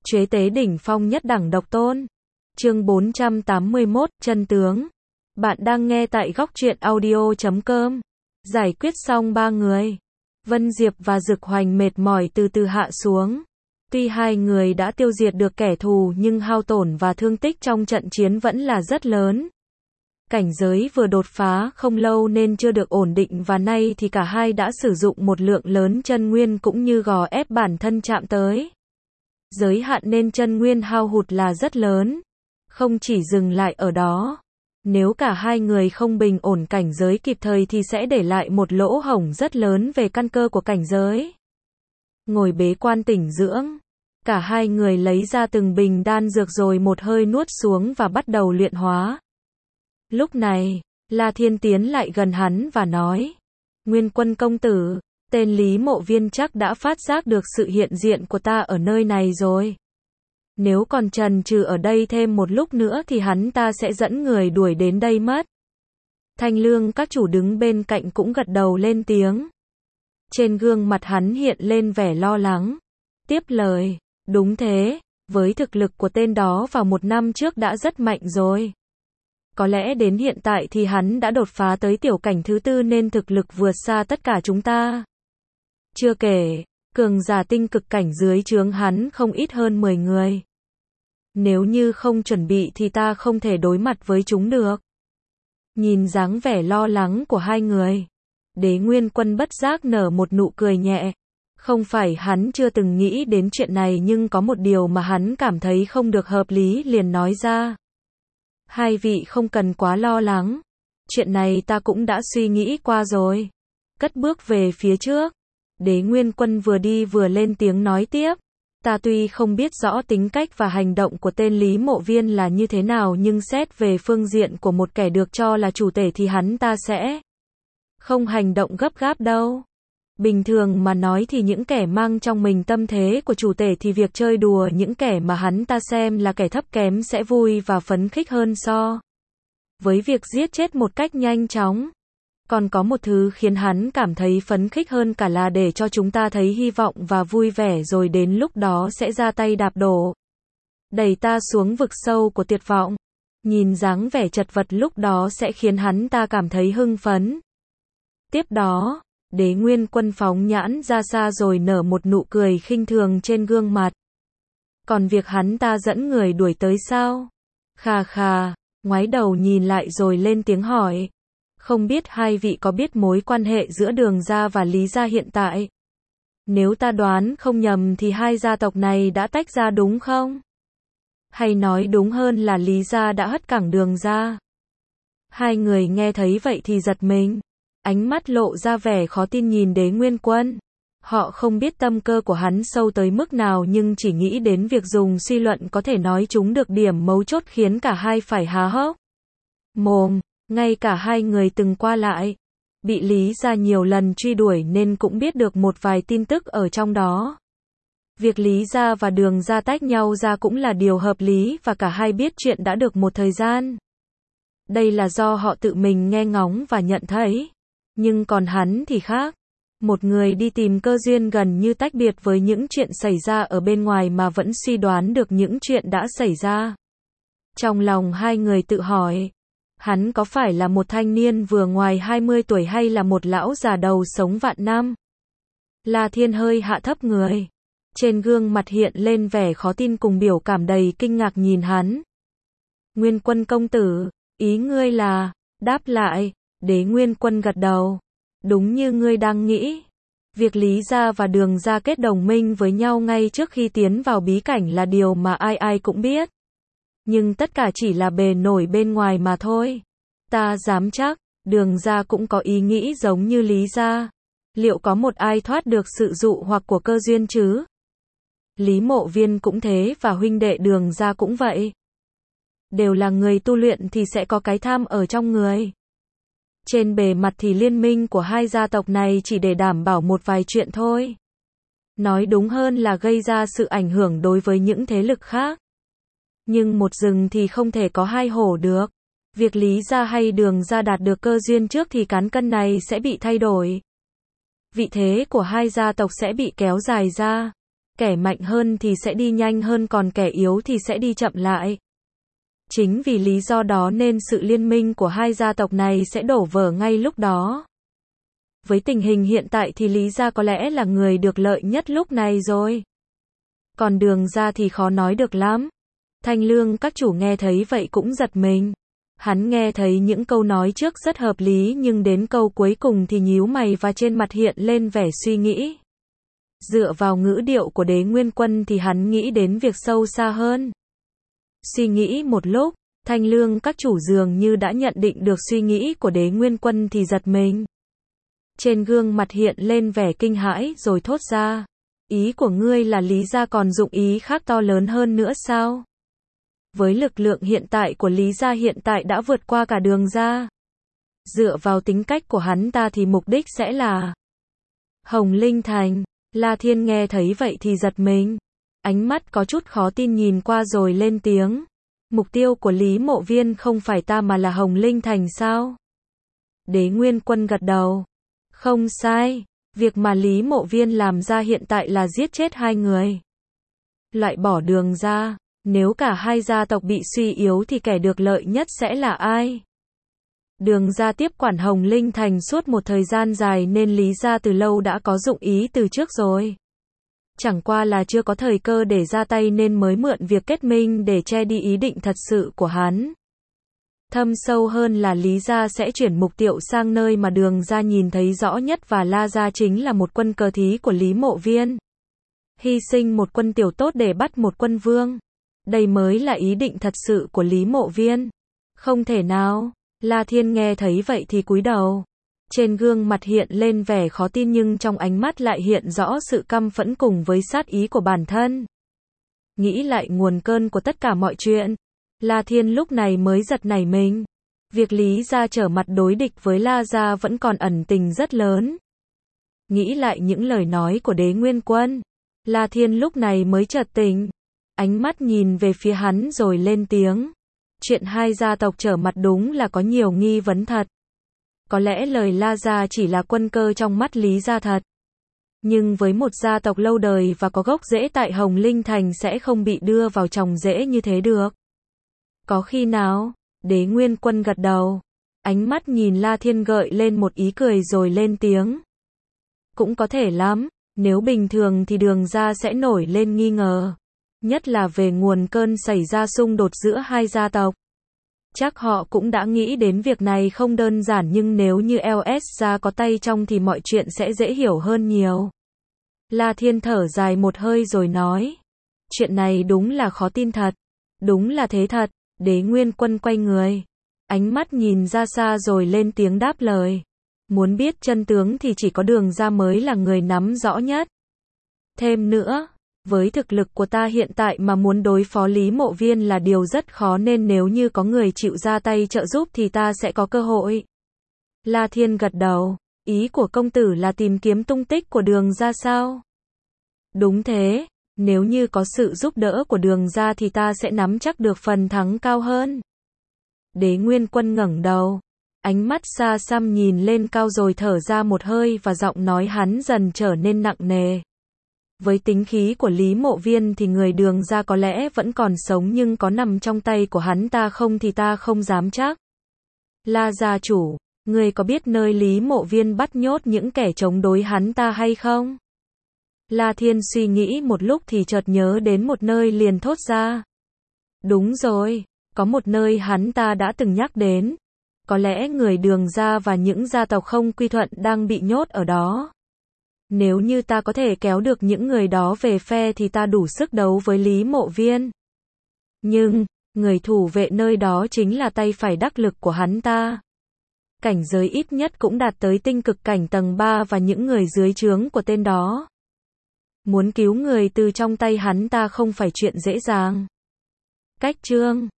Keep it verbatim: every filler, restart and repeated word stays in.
Chế tế đỉnh phong nhất đẳng độc tôn. Chương bốn trăm tám mươi mốt, chân tướng. Bạn đang nghe tại góc truyện audio chấm com. Giải quyết xong ba người. Vân Diệp và Dực Hoành mệt mỏi từ từ hạ xuống. Tuy hai người đã tiêu diệt được kẻ thù nhưng hao tổn và thương tích trong trận chiến vẫn là rất lớn. Cảnh giới vừa đột phá không lâu nên chưa được ổn định và nay thì cả hai đã sử dụng một lượng lớn chân nguyên cũng như gò ép bản thân chạm tới giới hạn nên chân nguyên hao hụt là rất lớn. Không chỉ dừng lại ở đó, nếu cả hai người không bình ổn cảnh giới kịp thời thì sẽ để lại một lỗ hổng rất lớn về căn cơ của cảnh giới. Ngồi bế quan tĩnh dưỡng, cả hai người lấy ra từng bình đan dược rồi một hơi nuốt xuống và bắt đầu luyện hóa. Lúc này, La Thiên tiến lại gần hắn và nói: Nguyên Quân công tử, tên Lý Mộ Viên chắc đã phát giác được sự hiện diện của ta ở nơi này rồi. Nếu còn chần chừ ở đây thêm một lúc nữa thì hắn ta sẽ dẫn người đuổi đến đây mất. Thanh Lương các chủ đứng bên cạnh cũng gật đầu lên tiếng. Trên gương mặt hắn hiện lên vẻ lo lắng. Tiếp lời: Đúng thế, với thực lực của tên đó vào một năm trước đã rất mạnh rồi. Có lẽ đến hiện tại thì hắn đã đột phá tới tiểu cảnh thứ tư nên thực lực vượt xa tất cả chúng ta. Chưa kể, cường giả tinh cực cảnh dưới trướng hắn không ít hơn mười người. Nếu như không chuẩn bị thì ta không thể đối mặt với chúng được. Nhìn dáng vẻ lo lắng của hai người, Đế Nguyên Quân bất giác nở một nụ cười nhẹ. Không phải hắn chưa từng nghĩ đến chuyện này nhưng có một điều mà hắn cảm thấy không được hợp lý liền nói ra. Hai vị không cần quá lo lắng. Chuyện này ta cũng đã suy nghĩ qua rồi. Cất bước về phía trước, Đế Nguyên Quân vừa đi vừa lên tiếng nói tiếp. Ta tuy không biết rõ tính cách và hành động của tên Lý Mộ Viên là như thế nào nhưng xét về phương diện của một kẻ được cho là chủ tể thì hắn ta sẽ không hành động gấp gáp đâu. Bình thường mà nói thì những kẻ mang trong mình tâm thế của chủ tể thì việc chơi đùa những kẻ mà hắn ta xem là kẻ thấp kém sẽ vui và phấn khích hơn so với việc giết chết một cách nhanh chóng. Còn có một thứ khiến hắn cảm thấy phấn khích hơn cả là để cho chúng ta thấy hy vọng và vui vẻ rồi đến lúc đó sẽ ra tay đạp đổ, đẩy ta xuống vực sâu của tuyệt vọng. Nhìn dáng vẻ chật vật lúc đó sẽ khiến hắn ta cảm thấy hưng phấn. Tiếp đó, Đế Nguyên Quân phóng nhãn ra xa rồi nở một nụ cười khinh thường trên gương mặt. Còn việc hắn ta dẫn người đuổi tới sao? Khà khà, ngoái đầu nhìn lại rồi lên tiếng hỏi. Không biết hai vị có biết mối quan hệ giữa Đường gia và Lý gia hiện tại? Nếu ta đoán không nhầm thì hai gia tộc này đã tách ra đúng không? Hay nói đúng hơn là Lý gia đã hất cẳng Đường gia? Hai người nghe thấy vậy thì giật mình. Ánh mắt lộ ra vẻ khó tin nhìn Đế Nguyên Quân. Họ không biết tâm cơ của hắn sâu tới mức nào nhưng chỉ nghĩ đến việc dùng suy luận có thể nói chúng được điểm mấu chốt khiến cả hai phải há hốc mồm. Ngay cả hai người từng qua lại, bị Lý gia nhiều lần truy đuổi nên cũng biết được một vài tin tức ở trong đó. Việc Lý gia và Đường gia tách nhau ra cũng là điều hợp lý và cả hai biết chuyện đã được một thời gian. Đây là do họ tự mình nghe ngóng và nhận thấy. Nhưng còn hắn thì khác. Một người đi tìm cơ duyên gần như tách biệt với những chuyện xảy ra ở bên ngoài mà vẫn suy đoán được những chuyện đã xảy ra. Trong lòng hai người tự hỏi, hắn có phải là một thanh niên vừa ngoài hai mươi tuổi hay là một lão già đầu sống vạn năm? La Thiên hơi hạ thấp người. Trên gương mặt hiện lên vẻ khó tin cùng biểu cảm đầy kinh ngạc nhìn hắn. Nguyên Quân công tử, ý ngươi là... Đáp lại, Đế Nguyên Quân gật đầu. Đúng như ngươi đang nghĩ. Việc Lý gia và Đường gia kết đồng minh với nhau ngay trước khi tiến vào bí cảnh là điều mà ai ai cũng biết. Nhưng tất cả chỉ là bề nổi bên ngoài mà thôi. Ta dám chắc, Đường gia cũng có ý nghĩ giống như Lý gia. Liệu có một ai thoát được sự dụ hoặc của cơ duyên chứ? Lý Mộ Viên cũng thế và huynh đệ Đường gia cũng vậy. Đều là người tu luyện thì sẽ có cái tham ở trong người. Trên bề mặt thì liên minh của hai gia tộc này chỉ để đảm bảo một vài chuyện thôi. Nói đúng hơn là gây ra sự ảnh hưởng đối với những thế lực khác. Nhưng một rừng thì không thể có hai hổ được. Việc Lý gia hay Đường gia đạt được cơ duyên trước thì cán cân này sẽ bị thay đổi. Vị thế của hai gia tộc sẽ bị kéo dài ra. Kẻ mạnh hơn thì sẽ đi nhanh hơn còn kẻ yếu thì sẽ đi chậm lại. Chính vì lý do đó nên sự liên minh của hai gia tộc này sẽ đổ vỡ ngay lúc đó. Với tình hình hiện tại thì Lý gia có lẽ là người được lợi nhất lúc này rồi. Còn Đường gia thì khó nói được lắm. Thanh Lương các chủ nghe thấy vậy cũng giật mình. Hắn nghe thấy những câu nói trước rất hợp lý nhưng đến câu cuối cùng thì nhíu mày và trên mặt hiện lên vẻ suy nghĩ. Dựa vào ngữ điệu của Đế Nguyên Quân thì hắn nghĩ đến việc sâu xa hơn. Suy nghĩ một lúc, Thanh Lương các chủ dường như đã nhận định được suy nghĩ của Đế Nguyên Quân thì giật mình. Trên gương mặt hiện lên vẻ kinh hãi rồi thốt ra. Ý của ngươi là Lý gia còn dụng ý khác to lớn hơn nữa sao? Với lực lượng hiện tại của Lý gia hiện tại đã vượt qua cả Đường gia. Dựa vào tính cách của hắn ta thì mục đích sẽ là Hồng Linh Thành. La Thiên nghe thấy vậy thì giật mình. Ánh mắt có chút khó tin nhìn qua rồi lên tiếng. Mục tiêu của Lý Mộ Viên không phải ta mà là Hồng Linh Thành sao? Đế Nguyên Quân gật đầu. Không sai, việc mà Lý Mộ Viên làm ra hiện tại là giết chết hai người. Loại bỏ Đường gia, nếu cả hai gia tộc bị suy yếu thì kẻ được lợi nhất sẽ là ai? Đường gia tiếp quản Hồng Linh Thành suốt một thời gian dài nên Lý gia từ lâu đã có dụng ý từ trước rồi. Chẳng qua là chưa có thời cơ để ra tay nên mới mượn việc kết minh để che đi ý định thật sự của hắn. Thâm sâu hơn là Lý gia sẽ chuyển mục tiêu sang nơi mà Đường gia nhìn thấy rõ nhất và La gia chính là một quân cờ thí của Lý Mộ Viên. Hy sinh một quân tiểu tốt để bắt một quân vương. Đây mới là ý định thật sự của Lý Mộ Viên. Không thể nào. La Thiên nghe thấy vậy thì cúi đầu. Trên gương mặt hiện lên vẻ khó tin nhưng trong ánh mắt lại hiện rõ sự căm phẫn cùng với sát ý của bản thân. Nghĩ lại nguồn cơn của tất cả mọi chuyện. La Thiên lúc này mới giật nảy mình. Việc Lý gia trở mặt đối địch với La gia vẫn còn ẩn tình rất lớn. Nghĩ lại những lời nói của Đế Nguyên Quân. La Thiên lúc này mới chợt tỉnh. Ánh mắt nhìn về phía hắn rồi lên tiếng. Chuyện hai gia tộc trở mặt đúng là có nhiều nghi vấn thật. Có lẽ lời La gia chỉ là quân cơ trong mắt Lý gia thật. Nhưng với một gia tộc lâu đời và có gốc rễ tại Hồng Linh Thành sẽ không bị đưa vào chồng rễ như thế được. Có khi nào? Đế Nguyên Quân gật đầu. Ánh mắt nhìn La Thiên gợi lên một ý cười rồi lên tiếng. Cũng có thể lắm. Nếu bình thường thì Đường gia sẽ nổi lên nghi ngờ. Nhất là về nguồn cơn xảy ra xung đột giữa hai gia tộc. Chắc họ cũng đã nghĩ đến việc này không đơn giản nhưng nếu như lờ ét gia có tay trong thì mọi chuyện sẽ dễ hiểu hơn nhiều. La Thiên thở dài một hơi rồi nói. Chuyện này đúng là khó tin thật. Đúng là thế thật. Đế Nguyên Quân quay người. Ánh mắt nhìn ra xa rồi lên tiếng đáp lời. Muốn biết chân tướng thì chỉ có Đường gia mới là người nắm rõ nhất. Thêm nữa. Với thực lực của ta hiện tại mà muốn đối phó Lý Mộ Viên là điều rất khó nên nếu như có người chịu ra tay trợ giúp thì ta sẽ có cơ hội. La Thiên gật đầu. Ý của công tử là tìm kiếm tung tích của Đường gia sao? Đúng thế. Nếu như có sự giúp đỡ của Đường gia thì ta sẽ nắm chắc được phần thắng cao hơn. Đế Nguyên Quân ngẩng đầu. Ánh mắt xa xăm nhìn lên cao rồi thở ra một hơi và giọng nói hắn dần trở nên nặng nề. Với tính khí của Lý Mộ Viên thì người Đường gia có lẽ vẫn còn sống nhưng có nằm trong tay của hắn ta không thì ta không dám chắc. La gia chủ, người có biết nơi Lý Mộ Viên bắt nhốt những kẻ chống đối hắn ta hay không? La Thiên suy nghĩ một lúc thì chợt nhớ đến một nơi liền thốt ra. Đúng rồi, có một nơi hắn ta đã từng nhắc đến. Có lẽ người Đường gia và những gia tộc không quy thuận đang bị nhốt ở đó. Nếu như ta có thể kéo được những người đó về phe thì ta đủ sức đấu với Lý Mộ Viên. Nhưng, người thủ vệ nơi đó chính là tay phải đắc lực của hắn ta. Cảnh giới ít nhất cũng đạt tới tinh cực cảnh tầng ba và những người dưới trướng của tên đó. Muốn cứu người từ trong tay hắn ta không phải chuyện dễ dàng. Cách chương